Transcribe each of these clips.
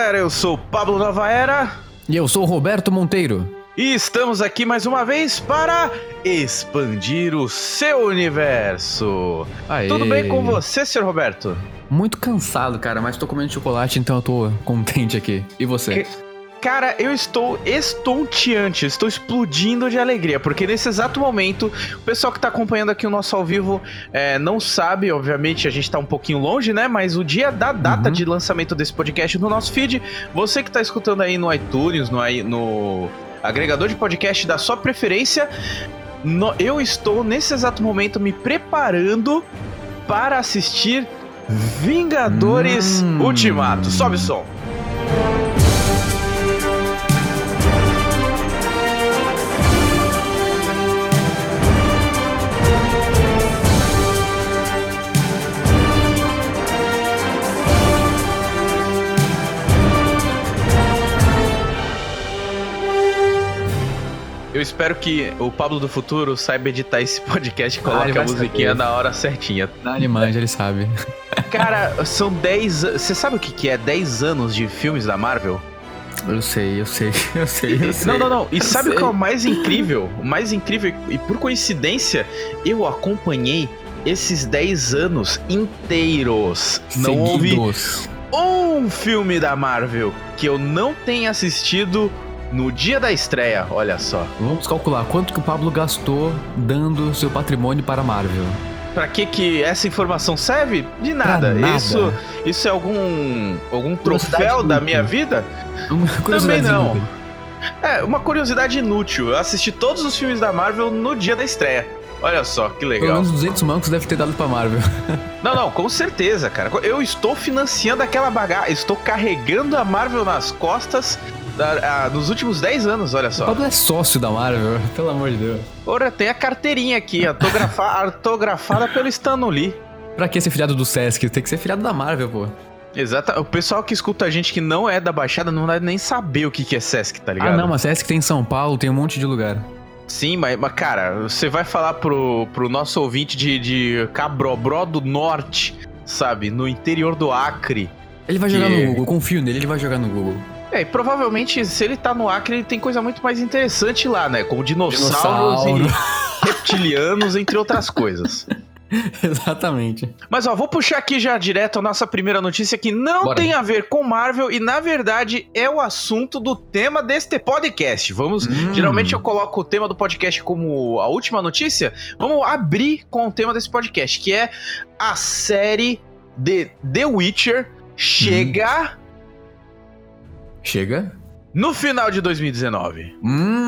galera, eu sou o Pablo Novaera. E eu sou o Roberto Monteiro. E estamos aqui mais uma vez para expandir o seu universo. Aê. Tudo bem com você, senhor Roberto? Muito cansado, cara, mas tô comendo chocolate, então eu tô contente aqui. E você? Cara, eu estou estonteante, estou explodindo de alegria, porque nesse exato momento, o pessoal que tá acompanhando aqui o nosso ao vivo não sabe, obviamente, a gente tá um pouquinho longe, né? Mas o dia da data de lançamento desse podcast no nosso feed, você que tá escutando aí no iTunes, no agregador de podcast da sua preferência, eu estou nesse exato momento me preparando para assistir Vingadores Ultimato. Sobe o som. Eu espero que o Pablo do futuro saiba editar esse podcast e coloque a musiquinha na hora certinha. Ele manja, ele sabe. Cara, são 10... Você sabe o que é 10 anos de filmes da Marvel? Eu sei. Não. E sabe o que é o mais incrível? O mais incrível, e por coincidência, eu acompanhei esses 10 anos inteiros. Não houve um filme da Marvel que eu não tenha assistido no dia da estreia, olha só. Vamos calcular quanto que o Pablo gastou dando seu patrimônio para a Marvel. Pra que essa informação serve? De nada. Isso é algum troféu da minha vida? Também não. É, uma curiosidade inútil. Eu assisti todos os filmes da Marvel no dia da estreia. Olha só, que legal. Pelo menos 200 mancos deve ter dado pra Marvel. Não, com certeza, cara. Eu estou financiando aquela bagaça. Estou carregando a Marvel nas costas nos últimos 10 anos, olha só. O Pablo é sócio da Marvel, pelo amor de Deus. Ora, tem a carteirinha aqui, autografada pelo Stan Lee. Pra que ser filiado do Sesc? Tem que ser filiado da Marvel, pô. Exato. O pessoal que escuta a gente que não é da Baixada não deve nem saber o que é Sesc, tá ligado? Ah, não, mas Sesc tem em São Paulo, tem um monte de lugar. Sim, mas cara, você vai falar pro nosso ouvinte de Cabrobró do Norte, sabe? No interior do Acre. Ele vai jogar no Google, eu confio nele, ele vai jogar no Google. E provavelmente, se ele tá no Acre, ele tem coisa muito mais interessante lá, né? Como dinossauros e reptilianos, entre outras coisas. Exatamente. Mas ó, vou puxar aqui já direto a nossa primeira notícia que não tem a ver com Marvel e na verdade é o assunto do tema deste podcast. Geralmente eu coloco o tema do podcast como a última notícia. Vamos abrir com o tema desse podcast, que é a série de The Witcher chega no final de 2019.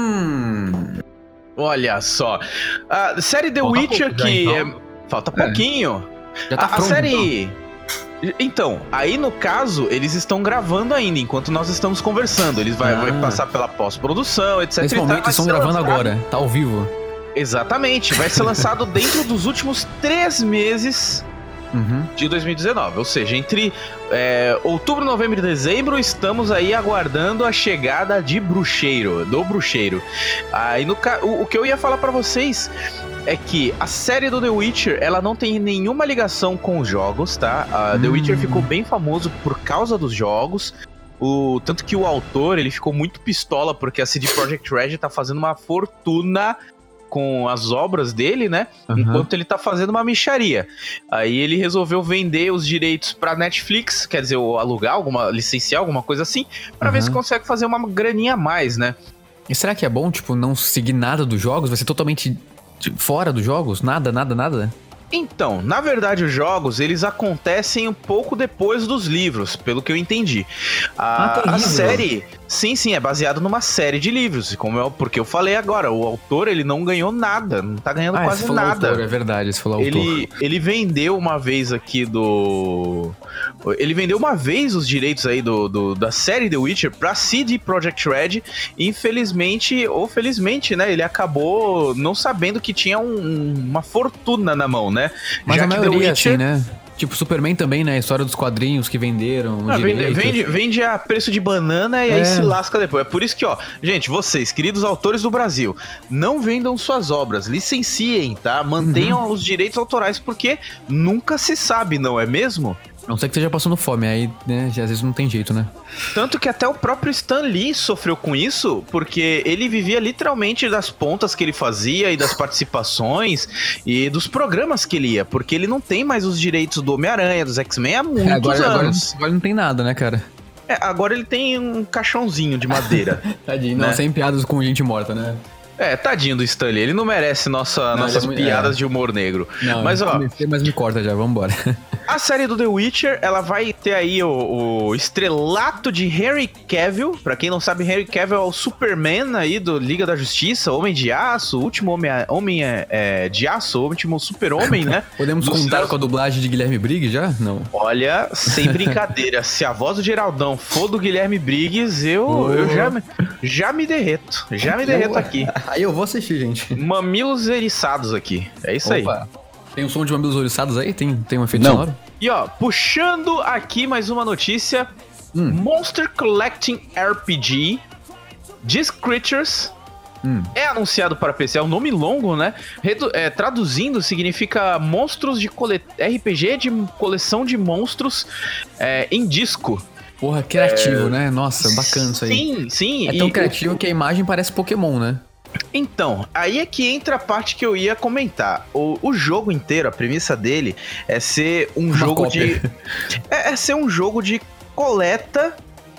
Olha só. A série The Witcher falta pouquinho. Já tá pronto, a série... Então, aí no caso, eles estão gravando ainda, enquanto nós estamos conversando. Eles vai passar pela pós-produção, etc. Nesse momento eles estão gravando agora, tá ao vivo. Exatamente, vai ser lançado dentro dos últimos 3 meses de 2019. Ou seja, entre outubro, novembro e dezembro, estamos aí aguardando a chegada do Bruxeiro. Aí o que eu ia falar pra vocês é que a série do The Witcher, ela não tem nenhuma ligação com os jogos, tá? The Witcher ficou bem famoso por causa dos jogos. Tanto que o autor, ele ficou muito pistola porque a CD Projekt Red tá fazendo uma fortuna com as obras dele, né? Enquanto ele tá fazendo uma mixaria. Aí ele resolveu vender os direitos pra Netflix, quer dizer, alugar, licenciar, alguma coisa assim, pra ver se consegue fazer uma graninha a mais, né? E será que é bom, tipo, não seguir nada dos jogos? Vai ser totalmente fora dos jogos? Nada? Então, na verdade, os jogos, eles acontecem um pouco depois dos livros, pelo que eu entendi. A série, sim, é baseado numa série de livros, porque eu falei agora, o autor, ele não ganhou nada, não tá ganhando quase nada. Autor, é verdade, você falou autor. Ele vendeu uma vez aqui Ele vendeu uma vez os direitos aí da série The Witcher pra CD Projekt Red. Infelizmente, ou felizmente, né? Ele acabou não sabendo que tinha uma fortuna na mão, né? Mas já a que maioria, The Witcher, assim, né? Tipo, Superman também, né? A história dos quadrinhos que venderam. Vende a preço de banana e aí se lasca depois. É por isso que, ó, gente, vocês, queridos autores do Brasil, não vendam suas obras, licenciem, tá? Mantenham os direitos autorais, porque nunca se sabe, não é mesmo? Não sei que esteja passando fome, aí, né, às vezes não tem jeito, né? Tanto que até o próprio Stan Lee sofreu com isso, porque ele vivia literalmente das pontas que ele fazia e das participações e dos programas que ele ia, porque ele não tem mais os direitos do Homem-Aranha, dos X-Men há muitos anos. Agora não tem nada, né, cara? Agora ele tem um caixãozinho de madeira. Tadinho, né? Não, sem piadas com gente morta, né? Tadinho do Stan Lee, ele não merece nossas piadas de humor negro. Não, mas me corta já, vambora. A série do The Witcher, ela vai ter aí o estrelato de Henry Cavill. Pra quem não sabe, Henry Cavill é o Superman aí do Liga da Justiça, Homem de Aço, último Homem de Aço, último Super-Homem, né? Podemos contar com a dublagem de Guilherme Briggs já? Não. Olha, sem brincadeira, se a voz do Geraldão for do Guilherme Briggs, eu já me derreto. Já me derreto aqui. Aí eu vou assistir, gente. Mamilos eriçados aqui. É isso aí. Tem um som de mamilos eriçados aí? Tem um efeito sonoro? E ó, puxando aqui mais uma notícia. Monster Collecting RPG Disc Creatures é anunciado para PC. É um nome longo, né? Traduzindo, significa monstros de RPG de coleção de monstros em disco. Porra, criativo, né? Nossa, bacana isso Sim, aí. sim. É tão criativo que a imagem parece Pokémon, né? Então, aí é que entra a parte que eu ia comentar. O jogo inteiro, a premissa dele é ser um jogo de... É ser um jogo de coleta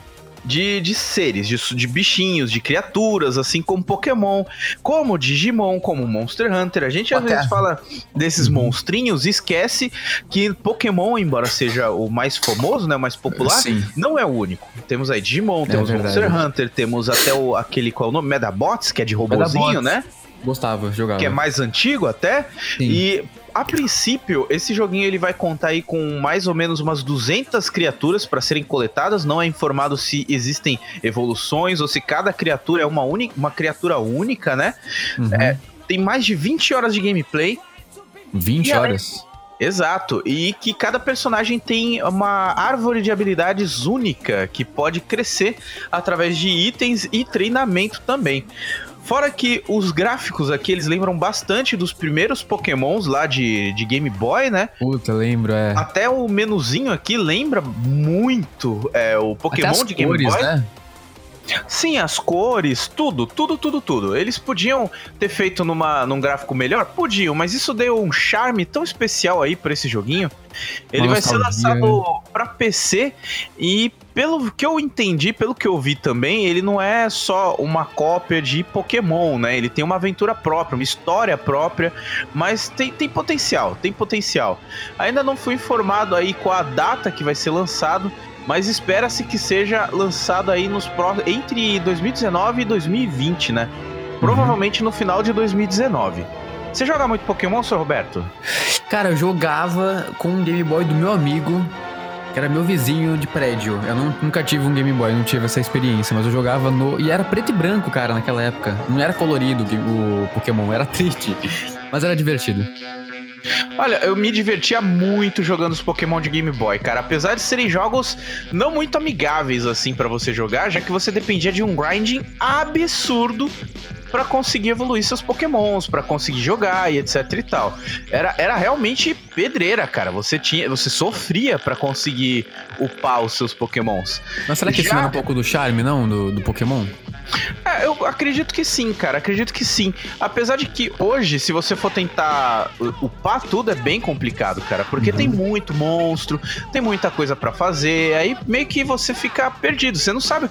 de seres, de bichinhos, de criaturas, assim como Pokémon, como Digimon, como Monster Hunter. A gente às vezes fala desses monstrinhos e esquece que Pokémon, embora seja o mais famoso, né, o mais popular, não é o único. Temos aí Digimon, temos Monster Hunter, temos até aquele, qual é o nome? Medabots, que é de robozinho, né? Gostava, jogava. Que é mais antigo até. Sim. E a princípio, esse joguinho ele vai contar aí com mais ou menos umas 200 criaturas para serem coletadas. Não é informado se existem evoluções ou se cada criatura é uma criatura única, né? Tem mais de 20 horas de gameplay. 20 horas? Exato. E que cada personagem tem uma árvore de habilidades única que pode crescer através de itens e treinamento também. Fora que os gráficos aqui, eles lembram bastante dos primeiros Pokémons lá de Game Boy, né? Puta, lembro, Até o menuzinho aqui lembra muito o Pokémon de Game Boy. Né? Sim, as cores, tudo. Eles podiam ter feito num gráfico melhor? Podiam, mas isso deu um charme tão especial aí pra esse joguinho. Ele vai ser lançado pra PC e, pelo que eu entendi, pelo que eu vi também, ele não é só uma cópia de Pokémon, né? Ele tem uma aventura própria, uma história própria, mas tem potencial. Ainda não fui informado aí com a data que vai ser lançado, mas espera-se que seja lançado aí entre 2019 e 2020, né? Provavelmente no final de 2019. Você joga muito Pokémon, Sr. Roberto? Cara, eu jogava com um Game Boy do meu amigo, que era meu vizinho de prédio. Eu nunca tive um Game Boy, não tive essa experiência, mas eu jogava E era preto e branco, cara, naquela época. Não era colorido o Pokémon, era triste, mas era divertido. Olha, eu me divertia muito jogando os Pokémon de Game Boy, cara. Apesar de serem jogos não muito amigáveis, assim, pra você jogar, já que você dependia de um grinding absurdo pra conseguir evoluir seus Pokémons, pra conseguir jogar e etc e tal. Era realmente pedreira, cara. Você sofria pra conseguir upar os seus Pokémons. Mas será que isso não é um pouco do charme, não, do Pokémon? Eu acredito que sim, cara. Acredito que sim. Apesar de que hoje, se você for tentar upar tudo, é bem complicado, cara. Porque tem muito monstro, tem muita coisa pra fazer. Aí meio que você fica perdido. Você não sabe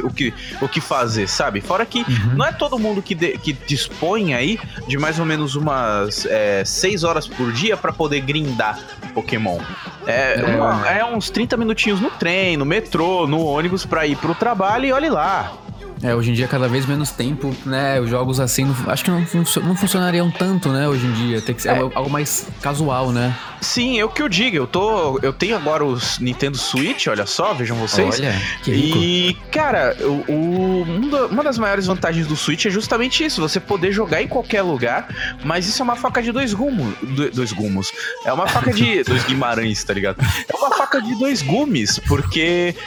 o que fazer, sabe? Fora que não é todo mundo que dispõe aí de mais ou menos umas 6 horas por dia pra poder grindar Pokémon. Uns 30 minutinhos no trem, no metrô, no ônibus pra ir pro trabalho e olhe lá. Hoje em dia cada vez menos tempo, né? Os jogos assim, acho que não funcionariam tanto, né? Hoje em dia, tem que ser algo mais casual, né? Sim, é o que eu digo. Eu tenho agora os Nintendo Switch, olha só, vejam vocês. Olha, que rico. E, cara, uma das maiores vantagens do Switch é justamente isso, você poder jogar em qualquer lugar, mas isso é uma faca de dois gumes. É uma faca de... dois Guimarães, tá ligado? É uma faca de dois gumes, porque...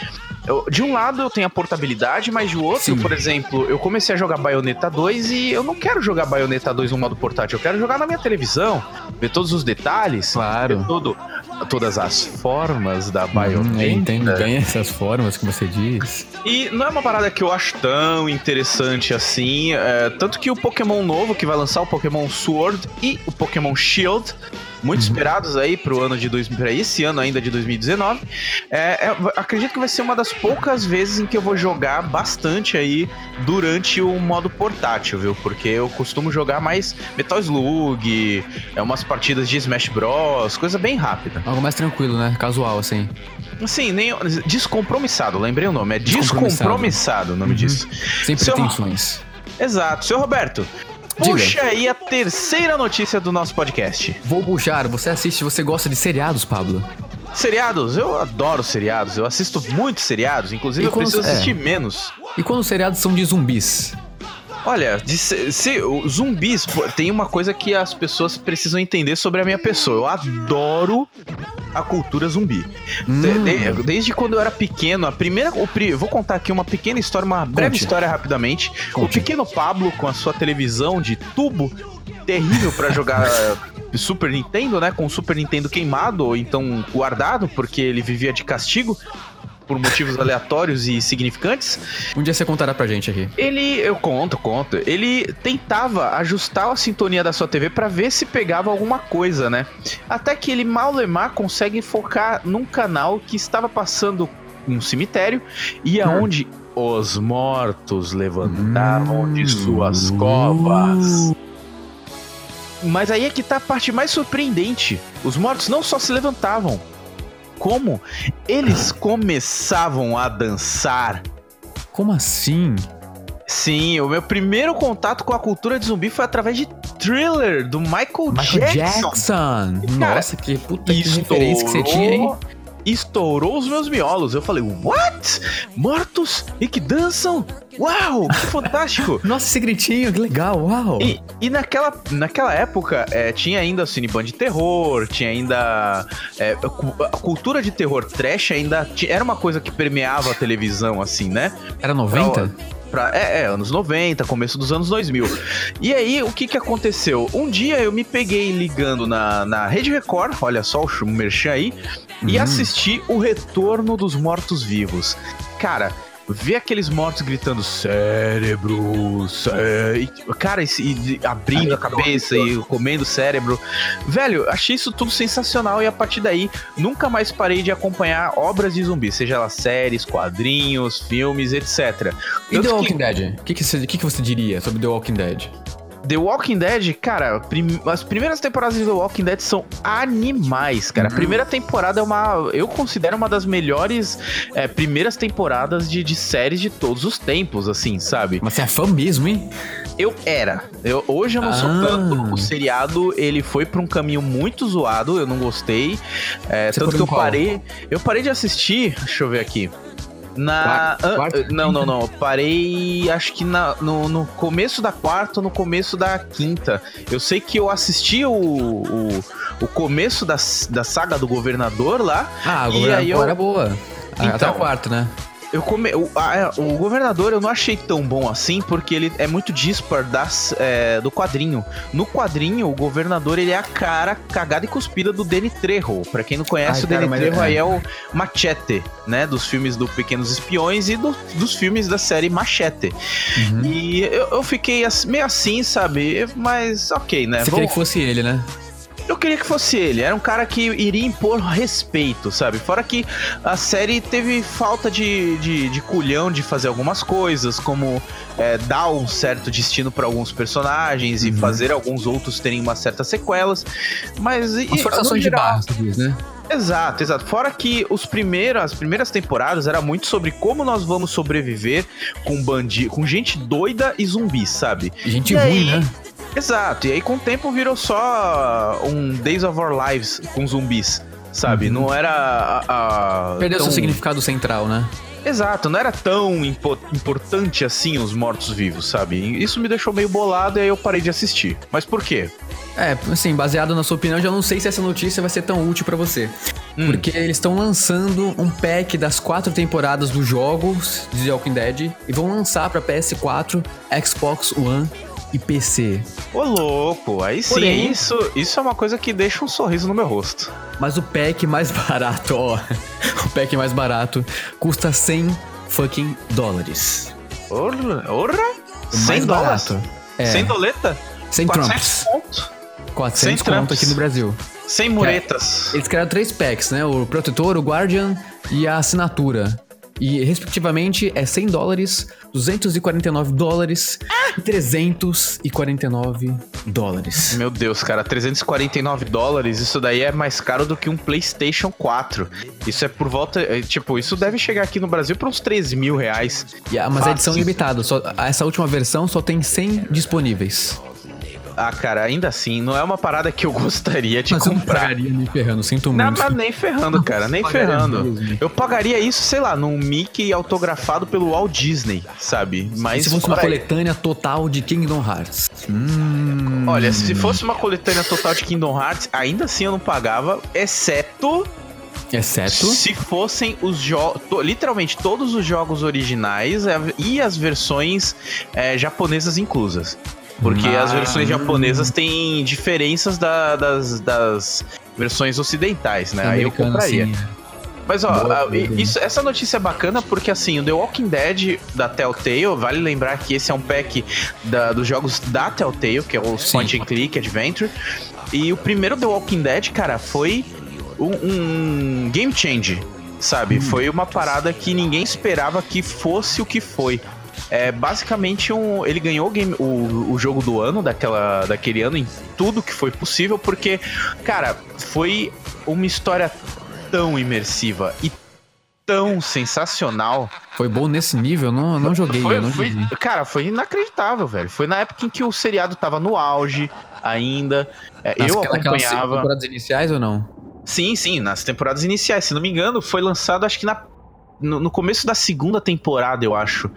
De um lado eu tenho a portabilidade, mas de outro, Sim. por exemplo, eu comecei a jogar Bayonetta 2 e eu não quero jogar Bayonetta 2 no modo portátil, eu quero jogar na minha televisão, ver todos os detalhes, Claro. ver todas as formas da Bayonetta. Entendo bem essas formas que você diz. E não é uma parada que eu acho tão interessante assim, tanto que o Pokémon novo, que vai lançar o Pokémon Sword e o Pokémon Shield, muito esperados aí pro ano de esse ano ainda de 2019. Acredito que vai ser uma das poucas vezes em que eu vou jogar bastante aí durante o modo portátil, viu? Porque eu costumo jogar mais Metal Slug, umas partidas de Smash Bros, coisa bem rápida. Algo mais tranquilo, né? Casual, assim. Sim, descompromissado, lembrei o nome. É descompromissado o nome disso. Sem pretensões. Exato. Seu Roberto, puxa aí a terceira notícia do nosso podcast. Vou puxar. Você gosta de seriados, Pablo? Seriados? Eu adoro seriados. Eu assisto muitos seriados. Inclusive, eu preciso assistir menos. E quando os seriados são de zumbis? Olha, zumbis, tem uma coisa que as pessoas precisam entender sobre a minha pessoa. Eu adoro a cultura zumbi. Desde quando eu era pequeno, vou contar aqui uma pequena história, uma breve história rapidamente. O pequeno Pablo, com a sua televisão de tubo, terrível pra jogar Super Nintendo, né? Com o Super Nintendo queimado, ou então guardado, porque ele vivia de castigo por motivos aleatórios e significantes. Um dia você contará pra gente aqui. Eu conto. Ele tentava ajustar a sintonia da sua TV pra ver se pegava alguma coisa, né? Até que ele malemar consegue focar num canal que estava passando um cemitério e aonde os mortos levantavam de suas covas. Mas aí é que tá a parte mais surpreendente. Os mortos não só se levantavam, como eles começavam a dançar. Como assim? Sim, o meu primeiro contato com a cultura de zumbi foi através de Thriller, do Michael Jackson. Nossa, que puta que referência que você tinha aí. Estourou os meus miolos. Eu falei, what? Mortos e que dançam? Uau, que fantástico. Nossa, esse gritinho, que legal, uau. E naquela época tinha ainda o Cineband de terror, tinha ainda a cultura de terror trash ainda era uma coisa que permeava a televisão, assim, né? Era 90? Anos 90, começo dos anos 2000. E aí, o que aconteceu? Um dia eu me peguei ligando na Rede Record, olha só o merchan aí, e assisti o Retorno dos Mortos-Vivos. Cara, ver aqueles mortos gritando cérebro, cara, abrindo a cabeça e comendo cérebro. Velho, achei isso tudo sensacional e a partir daí nunca mais parei de acompanhar obras de zumbi, seja lá séries, quadrinhos, filmes, etc. E The Walking Dead? O que você diria sobre The Walking Dead? The Walking Dead, cara, as primeiras temporadas de The Walking Dead são animais, cara. A primeira temporada eu considero uma das melhores primeiras temporadas de séries de todos os tempos, assim, sabe? Mas você é fã mesmo, hein? Hoje eu não sou tanto. O seriado, ele foi pra um caminho muito zoado, eu não gostei. Tanto que eu parei de assistir, deixa eu ver aqui. Não. Parei, acho que no começo da quarta ou no começo da quinta. Eu sei que eu assisti o começo da saga do governador lá. Ah, o governador era boa. Então, até o quarto, né? O governador eu não achei tão bom assim, porque ele é muito dispar do quadrinho. No quadrinho, o governador ele é a cara cagada e cuspida do Danny Trejo. Pra quem não conhece, o Danny Trejo aí é o Machete, né? Dos filmes do Pequenos Espiões e dos filmes da série Machete. E eu fiquei meio assim, sabe? Mas ok, né? Você queria que fosse ele, né? Eu queria que fosse ele. Era um cara que iria impor respeito, sabe? Fora que a série teve falta de culhão de fazer algumas coisas, como dar um certo destino para alguns personagens e fazer alguns outros terem umas certas sequelas. Mas... As forçações de barra, você diz, né? Exato. Fora que as primeiras temporadas era muito sobre como nós vamos sobreviver com gente doida e zumbi, sabe? Gente ruim, né? Exato, e aí com o tempo virou só um Days of Our Lives com zumbis, sabe? Não era perdeu seu significado central, né? Exato, não era tão importante assim os mortos-vivos, sabe? Isso me deixou meio bolado e aí eu parei de assistir. Mas por quê? Assim, baseado na sua opinião, eu já não sei se essa notícia vai ser tão útil pra você. Porque eles estão lançando um pack das 4 temporadas dos jogos de The Walking Dead e vão lançar pra PS4, Xbox One e PC. Ô, louco, aí sim, porém, isso é uma coisa que deixa um sorriso no meu rosto. Mas o pack mais barato, ó, o pack mais barato custa $100 fucking dólares. Orra? 100 dólares? É. 100 doleta? 100 trumps. 400 conto aqui no Brasil. 100 muretas. Eles criaram 3 packs, né? O Protetor, o Guardian e a Assinatura. E, respectivamente, é $100, $249 e $349. Meu Deus, cara, $349, isso daí é mais caro do que um PlayStation 4. Isso é por volta, tipo, isso deve chegar aqui no Brasil por uns R$3.000. Mas é edição limitada, essa última versão só tem 100 disponíveis. Ah, cara, ainda assim, não é uma parada que eu gostaria de comprar. Eu não pagaria nem ferrando, sinto muito. Não, nem ferrando, cara, nem ferrando. Eu pagaria isso, sei lá, num Mickey autografado pelo Walt Disney, sabe? Mas se fosse uma coletânea total de Kingdom Hearts. Olha, se fosse uma coletânea total de Kingdom Hearts, ainda assim eu não pagava, exceto se fossem os jogos, literalmente todos os jogos originais e as versões japonesas inclusas. Porque as versões japonesas têm diferenças das versões ocidentais, né? Aí eu compraria. Sim. Mas ó, essa notícia é bacana porque assim, o The Walking Dead da Telltale, vale lembrar que esse é um pack dos jogos da Telltale, que é o Point and Click Adventure. E o primeiro The Walking Dead, cara, foi um game changer, sabe? Foi uma parada que ninguém esperava que fosse o que foi. Basicamente ele ganhou o jogo do ano daquele ano em tudo que foi possível, porque, cara, foi uma história tão imersiva e tão sensacional. Foi bom nesse nível? Não joguei. Cara, foi inacreditável, velho. Foi na época em que o seriado tava no auge ainda. Eu acompanhava. Nas temporadas iniciais ou não? Sim, nas temporadas iniciais. Se não me engano, foi lançado acho que no começo da segunda temporada, eu acho.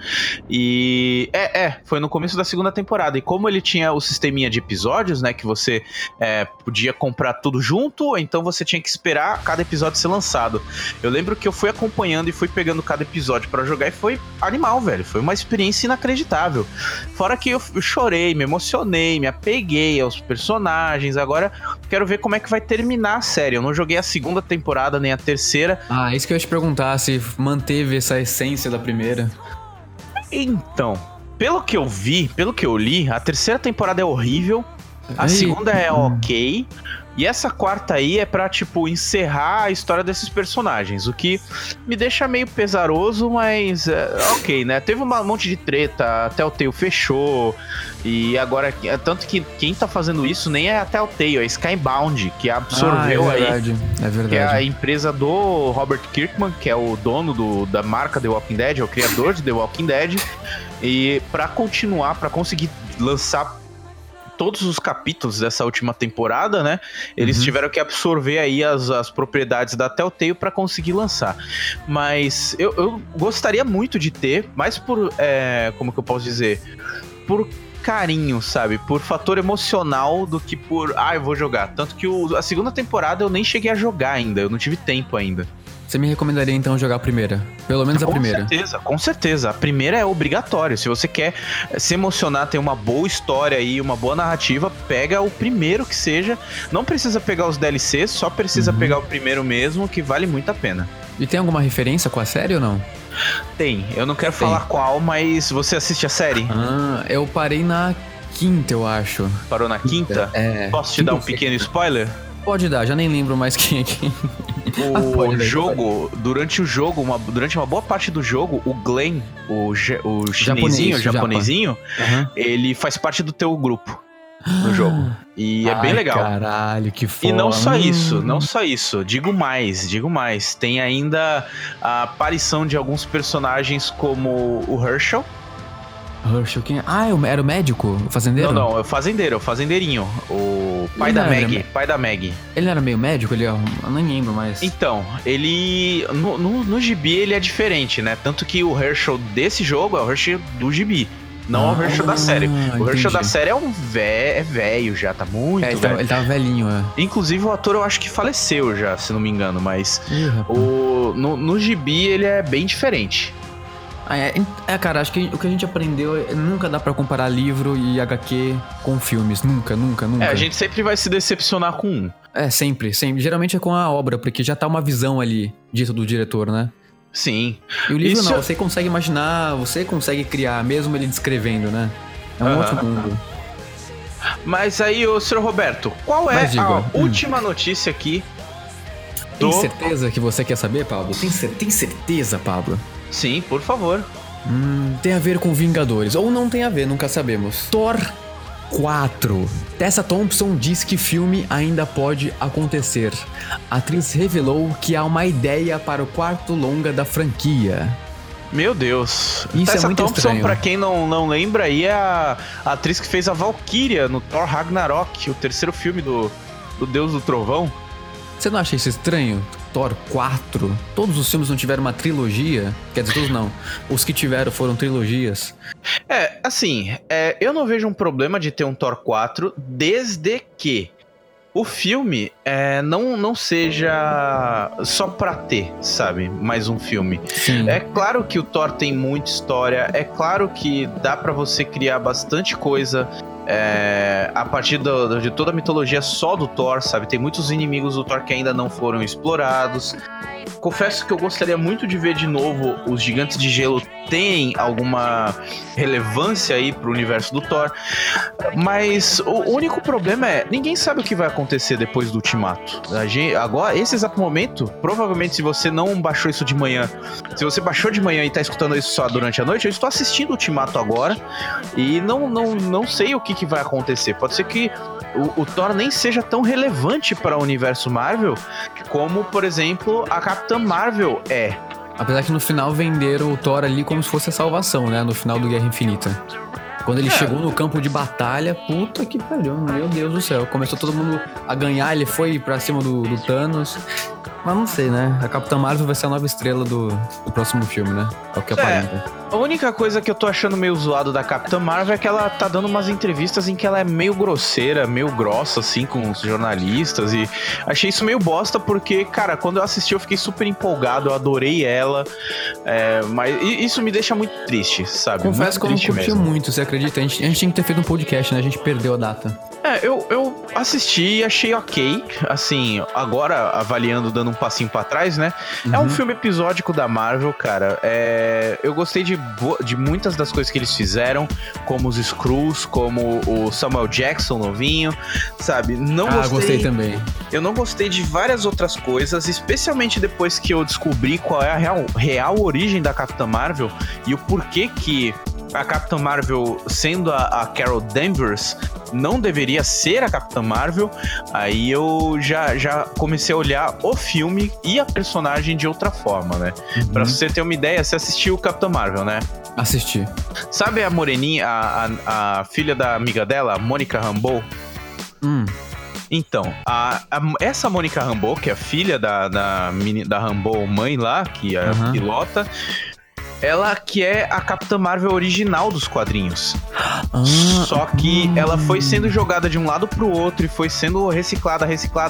E foi no começo da segunda temporada. E como ele tinha o sisteminha de episódios, né, que você podia comprar tudo junto, então você tinha que esperar cada episódio ser lançado. Eu lembro que eu fui acompanhando e fui pegando cada episódio pra jogar e foi animal, velho. Foi uma experiência inacreditável. Fora que eu chorei, me emocionei, me apeguei aos personagens. Agora quero ver como é que vai terminar a série. Eu não joguei a segunda temporada nem a terceira. Isso que eu ia te perguntar, se manteve essa essência da primeira. Então, pelo que eu vi, pelo que eu li, a terceira temporada é horrível, a segunda é ok, e essa quarta aí é pra, tipo, encerrar a história desses personagens, o que me deixa meio pesaroso, mas ok, né? Teve um monte de treta, a Telltale fechou, e agora, tanto que quem tá fazendo isso nem é a Telltale, é a Skybound, que absorveu é verdade. Que é a empresa do Robert Kirkman, que é o dono da marca The Walking Dead, é o criador de The Walking Dead, e pra continuar, pra conseguir lançar todos os capítulos dessa última temporada, né? Eles tiveram que absorver aí as propriedades da Telltale para conseguir lançar. Mas eu gostaria muito de ter, mais por, como que eu posso dizer? Por carinho, sabe? Por fator emocional do que por, eu vou jogar. Tanto que a segunda temporada eu nem cheguei a jogar ainda, eu não tive tempo ainda. Você me recomendaria então jogar a primeira? Pelo menos a primeira. Com certeza. A primeira é obrigatório. Se você quer se emocionar, ter uma boa história e uma boa narrativa, pega o primeiro que seja. Não precisa pegar os DLCs, só precisa pegar o primeiro mesmo, que vale muito a pena. E tem alguma referência com a série ou não? Tem. Eu não quero falar qual, mas você assiste a série? Eu parei na quinta, eu acho. Parou na quinta? Posso te dar um pequeno spoiler? Pode dar, já nem lembro mais quem é quem. Durante uma boa parte do jogo, o Glenn, o japonesinho, ele faz parte do teu grupo no jogo. E é bem legal. Caralho, que foda. E não só isso. Digo mais. Tem ainda a aparição de alguns personagens como o Herschel. Herschel, quem é? Era o médico? O fazendeiro? Não, é o fazendeirinho. O pai da Maggie. Ele não era meio médico? Eu nem lembro mais. Então, ele... No gibi ele é diferente, né? Tanto que o Herschel desse jogo é o Herschel do gibi. Não o Herschel da série. O entendi. Herschel da série é velho já, tá muito velho. Ele tava velhinho, Inclusive o ator eu acho que faleceu já, se não me engano, mas no gibi ele é bem diferente. Cara, acho que o que a gente aprendeu nunca dá pra comparar livro e HQ com filmes. Nunca. A gente sempre vai se decepcionar com um. Sempre. Geralmente é com a obra, porque já tá uma visão ali dita do diretor, né? Sim. E o livro você consegue imaginar, você consegue criar, mesmo ele descrevendo, né? É um outro mundo. Mas aí, ô Sr. Roberto, qual é a última notícia aqui? Tem certeza que você quer saber, Pablo? Tem certeza, Pablo? Sim, por favor. Tem a ver com Vingadores. Ou não tem a ver, nunca sabemos. Thor 4. Tessa Thompson diz que filme ainda pode acontecer. A atriz revelou que há uma ideia para o quarto longa da franquia. Meu Deus. Isso Tessa é muito Thompson, estranho. Pra quem não lembra, aí é a atriz que fez a Valkyria no Thor Ragnarok, o terceiro filme do Deus do Trovão. Você não acha isso estranho? Thor 4? Todos os filmes não tiveram uma trilogia? Quer dizer, todos não. Os que tiveram foram trilogias. Eu não vejo um problema de ter um Thor 4, desde que o filme não seja só pra ter, sabe? Mais um filme. Sim. É claro que o Thor tem muita história, é claro que dá pra você criar bastante coisa a partir de toda a mitologia só do Thor, sabe? Tem muitos inimigos do Thor que ainda não foram explorados. Confesso que eu gostaria muito de ver de novo os Gigantes de Gelo terem alguma relevância aí pro universo do Thor, mas o único problema ninguém sabe o que vai acontecer depois do Ultimato. Agora, esse exato momento, provavelmente se você não baixou isso de manhã, se você baixou de manhã e tá escutando isso só durante a noite, eu estou assistindo o Ultimato agora e não sei o que vai acontecer. Pode ser que o Thor nem seja tão relevante para o universo Marvel como, por exemplo, a Capitã Marvel é. Apesar que no final venderam o Thor ali como se fosse a salvação, né? No final do Guerra Infinita. Quando ele chegou no campo de batalha, puta que pariu, meu Deus do céu. Começou todo mundo a ganhar, ele foi pra cima do Thanos. Mas não sei, né? A Capitã Marvel vai ser a nova estrela do próximo filme, né? É o que aparenta. A única coisa que eu tô achando meio zoado da Capitã Marvel é que ela tá dando umas entrevistas em que ela é meio grosseira, meio grossa, assim, com os jornalistas. E achei isso meio bosta, porque, cara, quando eu assisti eu fiquei super empolgado, eu adorei ela. Mas isso me deixa muito triste, sabe? Confesso que eu não curti mesmo. muito, você acredita? A gente tinha que ter feito um podcast, né? A gente perdeu a data. Eu assisti e achei ok. Assim, agora avaliando, dando um passinho pra trás, né? Uhum. É um filme episódico da Marvel, cara. Eu gostei de muitas das coisas que eles fizeram, como os Skrulls, como o Samuel Jackson novinho, sabe? Gostei também. Eu não gostei de várias outras coisas, especialmente depois que eu descobri qual é a real origem da Capitã Marvel e o porquê que a Capitã Marvel, sendo a Carol Danvers, não deveria ser a Capitã Marvel. Aí eu já comecei a olhar o filme e a personagem de outra forma, né? Pra você ter uma ideia, você assistiu o Capitã Marvel, né? Assisti. Sabe a moreninha, a filha da amiga dela, a Monica Rambeau? Então, essa Monica Rambeau, que é a filha da Rambeau mãe lá, que é a pilota, ela que é a Capitã Marvel original dos quadrinhos. Só que ela foi sendo jogada de um lado pro outro e foi sendo reciclada,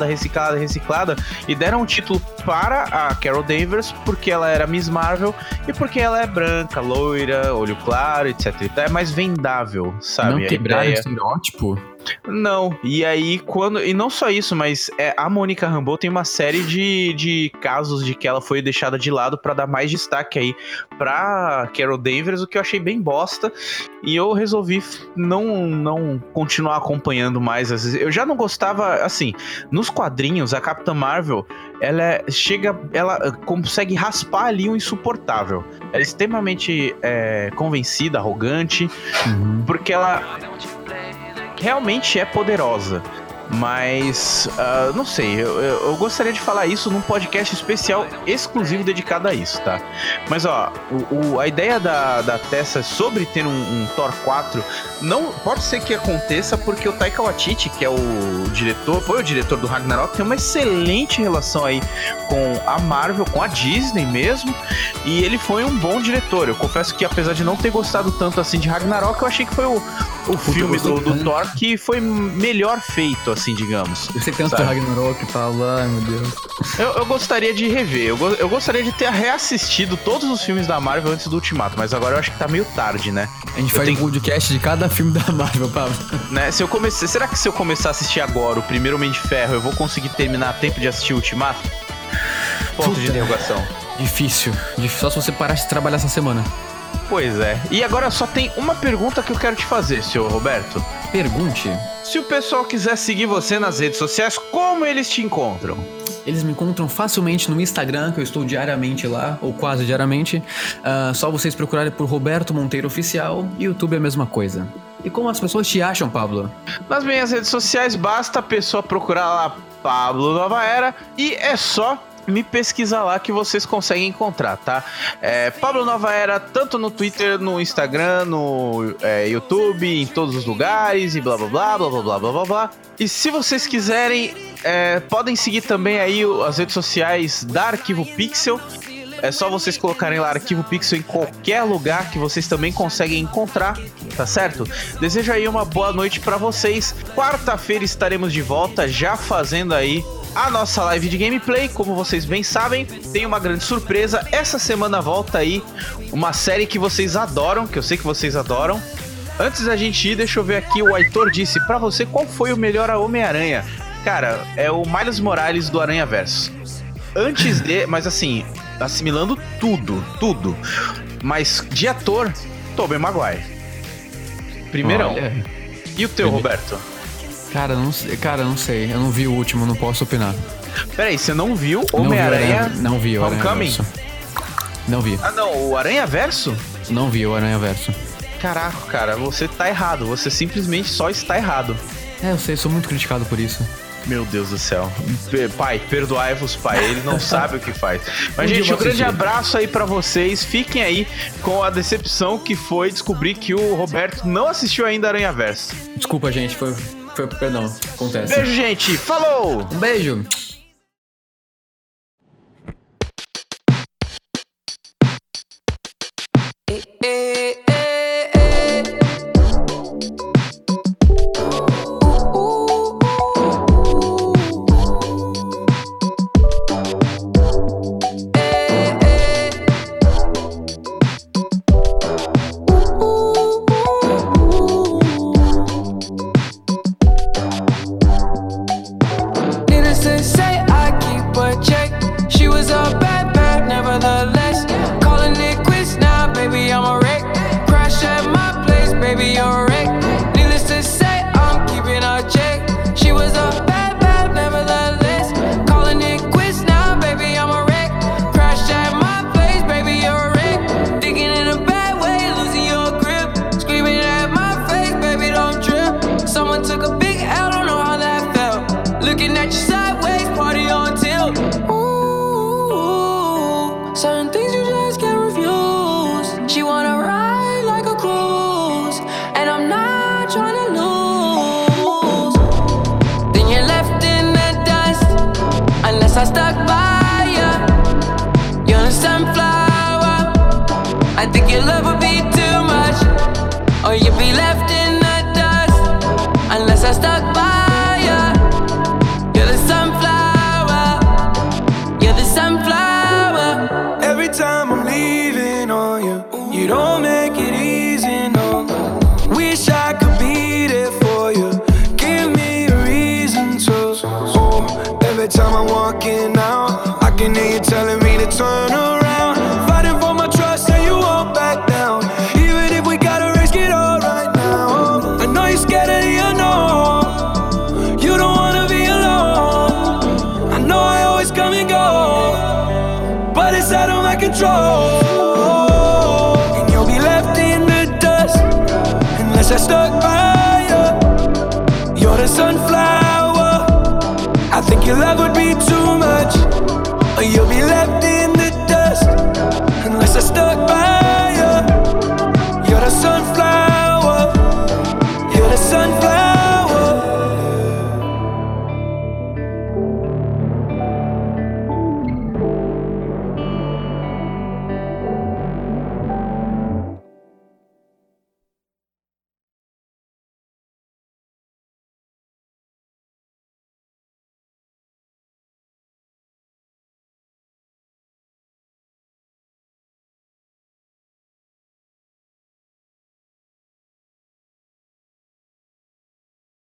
e deram o título para a Carol Danvers porque ela era Miss Marvel e porque ela é branca, loira, olho claro, etc. Então é mais vendável, sabe? Não quebraram o estereótipo? Não, e aí e não só isso, mas a Monica Rambeau tem uma série de casos de que ela foi deixada de lado pra dar mais destaque aí pra Carol Danvers, o que eu achei bem bosta, e eu resolvi não continuar acompanhando mais. Eu já não gostava, assim, nos quadrinhos, a Capitã Marvel, ela consegue raspar ali um insuportável. Ela é extremamente convencida, arrogante, porque ela realmente é poderosa. Mas, não sei, eu gostaria de falar isso num podcast especial exclusivo dedicado a isso, tá? Mas, ó, a ideia da Tessa sobre ter um Thor 4 não pode ser que aconteça porque o Taika Waititi, que é foi o diretor do Ragnarok, tem uma excelente relação aí com a Marvel, com a Disney mesmo, e ele foi um bom diretor. Eu confesso que, apesar de não ter gostado tanto assim de Ragnarok, eu achei que foi o filme do Thor que foi melhor feito, assim, digamos. Você cansa do Ragnarok, Paulo, ai meu Deus. Eu gostaria de rever, eu gostaria de ter reassistido todos os filmes da Marvel antes do Ultimato, mas agora eu acho que tá meio tarde, né? A gente faz um podcast de cada filme da Marvel, Pablo. Né? Será que se eu começar a assistir agora o primeiro Homem de Ferro, eu vou conseguir terminar a tempo de assistir o Ultimato? Ponto de interrogação. Difícil, só se você parasse de trabalhar essa semana. Pois é. E agora só tem uma pergunta que eu quero te fazer, senhor Roberto. Pergunte. Se o pessoal quiser seguir você nas redes sociais, como eles te encontram? Eles me encontram facilmente no Instagram, que eu estou diariamente lá, ou quase diariamente. Só vocês procurarem por Roberto Monteiro Oficial, e YouTube é a mesma coisa. E como as pessoas te acham, Pablo? Nas minhas redes sociais, basta a pessoa procurar lá Pablo Nova Era, e é só me pesquisar lá que vocês conseguem encontrar, tá? Pablo Nova Era, tanto no Twitter, no Instagram, no YouTube, em todos os lugares, e blá blá blá blá blá blá blá blá blá. E se vocês quiserem, podem seguir também aí as redes sociais da Arquivo Pixel. É só vocês colocarem lá Arquivo Pixel em qualquer lugar que vocês também conseguem encontrar, tá certo? Desejo aí uma boa noite pra vocês. Quarta-feira estaremos de volta, já fazendo aí a nossa live de gameplay. Como vocês bem sabem, tem uma grande surpresa. Essa semana volta aí uma série que vocês adoram, que eu sei que vocês adoram. Antes da gente ir, deixa eu ver aqui, o Aitor disse pra você qual foi o melhor Homem-Aranha. Cara, é o Miles Morales do Aranhaverso. Antes de, mas assim, assimilando tudo. Mas de ator, Tobey Maguire. Primeirão. Olha. E o teu, Roberto? Cara, não sei. Eu não vi o último, não posso opinar. Peraí, você não viu Homem-Aranha? Não vi o Homecoming? Não vi. Ah, não, o Aranhaverso? Não vi o Aranhaverso. Caraca, cara, você tá errado. Você simplesmente só está errado. Eu sei, sou muito criticado por isso. Meu Deus do céu. Pai, perdoai-vos, pai. Ele não sabe o que faz. Mas, gente, um grande abraço aí pra vocês. Fiquem aí com a decepção que foi descobrir que o Roberto não assistiu ainda Aranhaverso. Desculpa, gente. Perdão. Acontece. Beijo, gente. Falou! Um beijo. And you'll be left in the dust unless I stuck by you. You're the sunflower. your love would be too much, or you'll be left in the dust unless I start